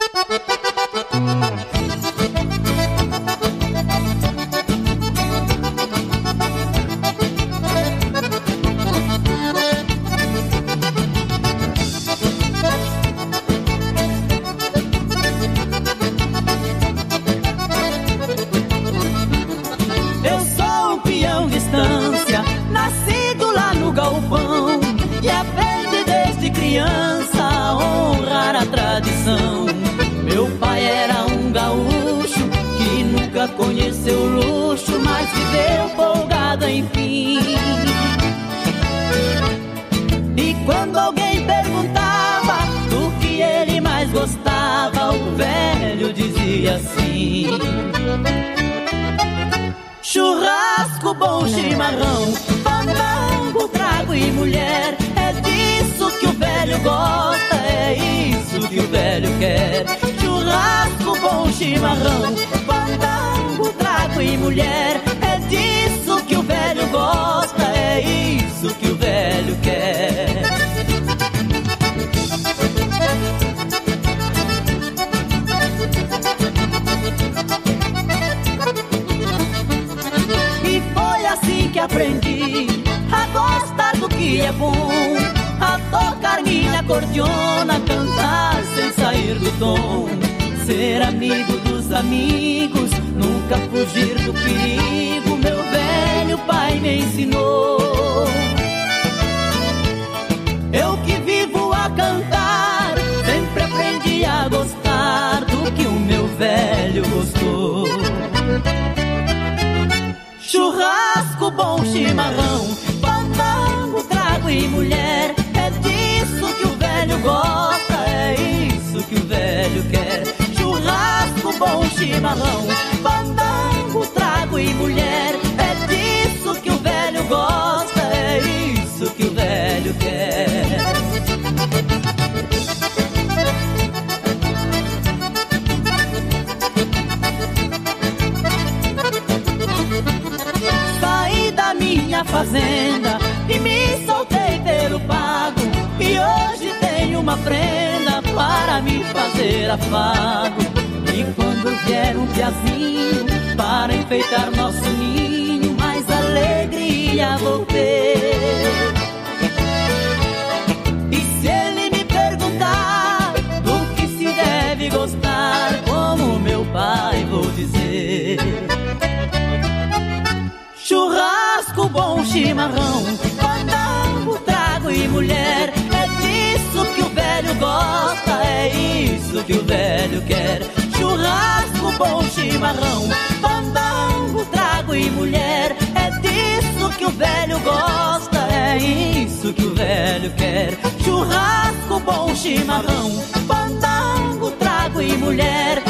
Nascido lá no galpão, e aprendi desde criança a honrar a tradição. Meu pai era um gaúcho que nunca conheceu luxo, mas viveu folgado enfim. E quando alguém perguntava do que ele mais gostava, o velho dizia assim: churrasco, bom chimarrão, fandango, trago e mulher. É disso que o velho gosta, é isso que o velho quer. Churrasco, bom chimarrão, fandango, trago e mulher. É disso que o velho gosta, é isso que o velho quer. Que aprendi a gostar do que é bom, a tocar minha acordeona, cantar sem sair do tom, ser amigo dos amigos, nunca fugir do perigo, meu velho pai me ensinou. Eu que vivo a cantar, sempre aprendi a gostar do que o meu velho gostou. Churrasco, bom chimarrão, fandango, trago e mulher. É disso que o velho gosta, é isso que o velho quer. Churrasco, bom chimarrão, fandango, trago e mulher. É disso que o velho gosta, é isso que o velho quer. Saí da minha fazenda e me soltei pelo pago, e hoje tenho uma prenda para me fazer afago. E quando vier um piazinho para enfeitar nosso ninho, mais alegria vou ter. E se ele me perguntar do que se deve gostar, como meu pai vou dizer: churrasco, bom chimarrão, fandango, trago e mulher. É disso que o velho gosta, é isso que o velho quer. Churrasco, bom chimarrão, fandango, trago e mulher. É disso que o velho gosta, é isso que o velho quer. Churrasco, bom chimarrão, fandango, trago e mulher.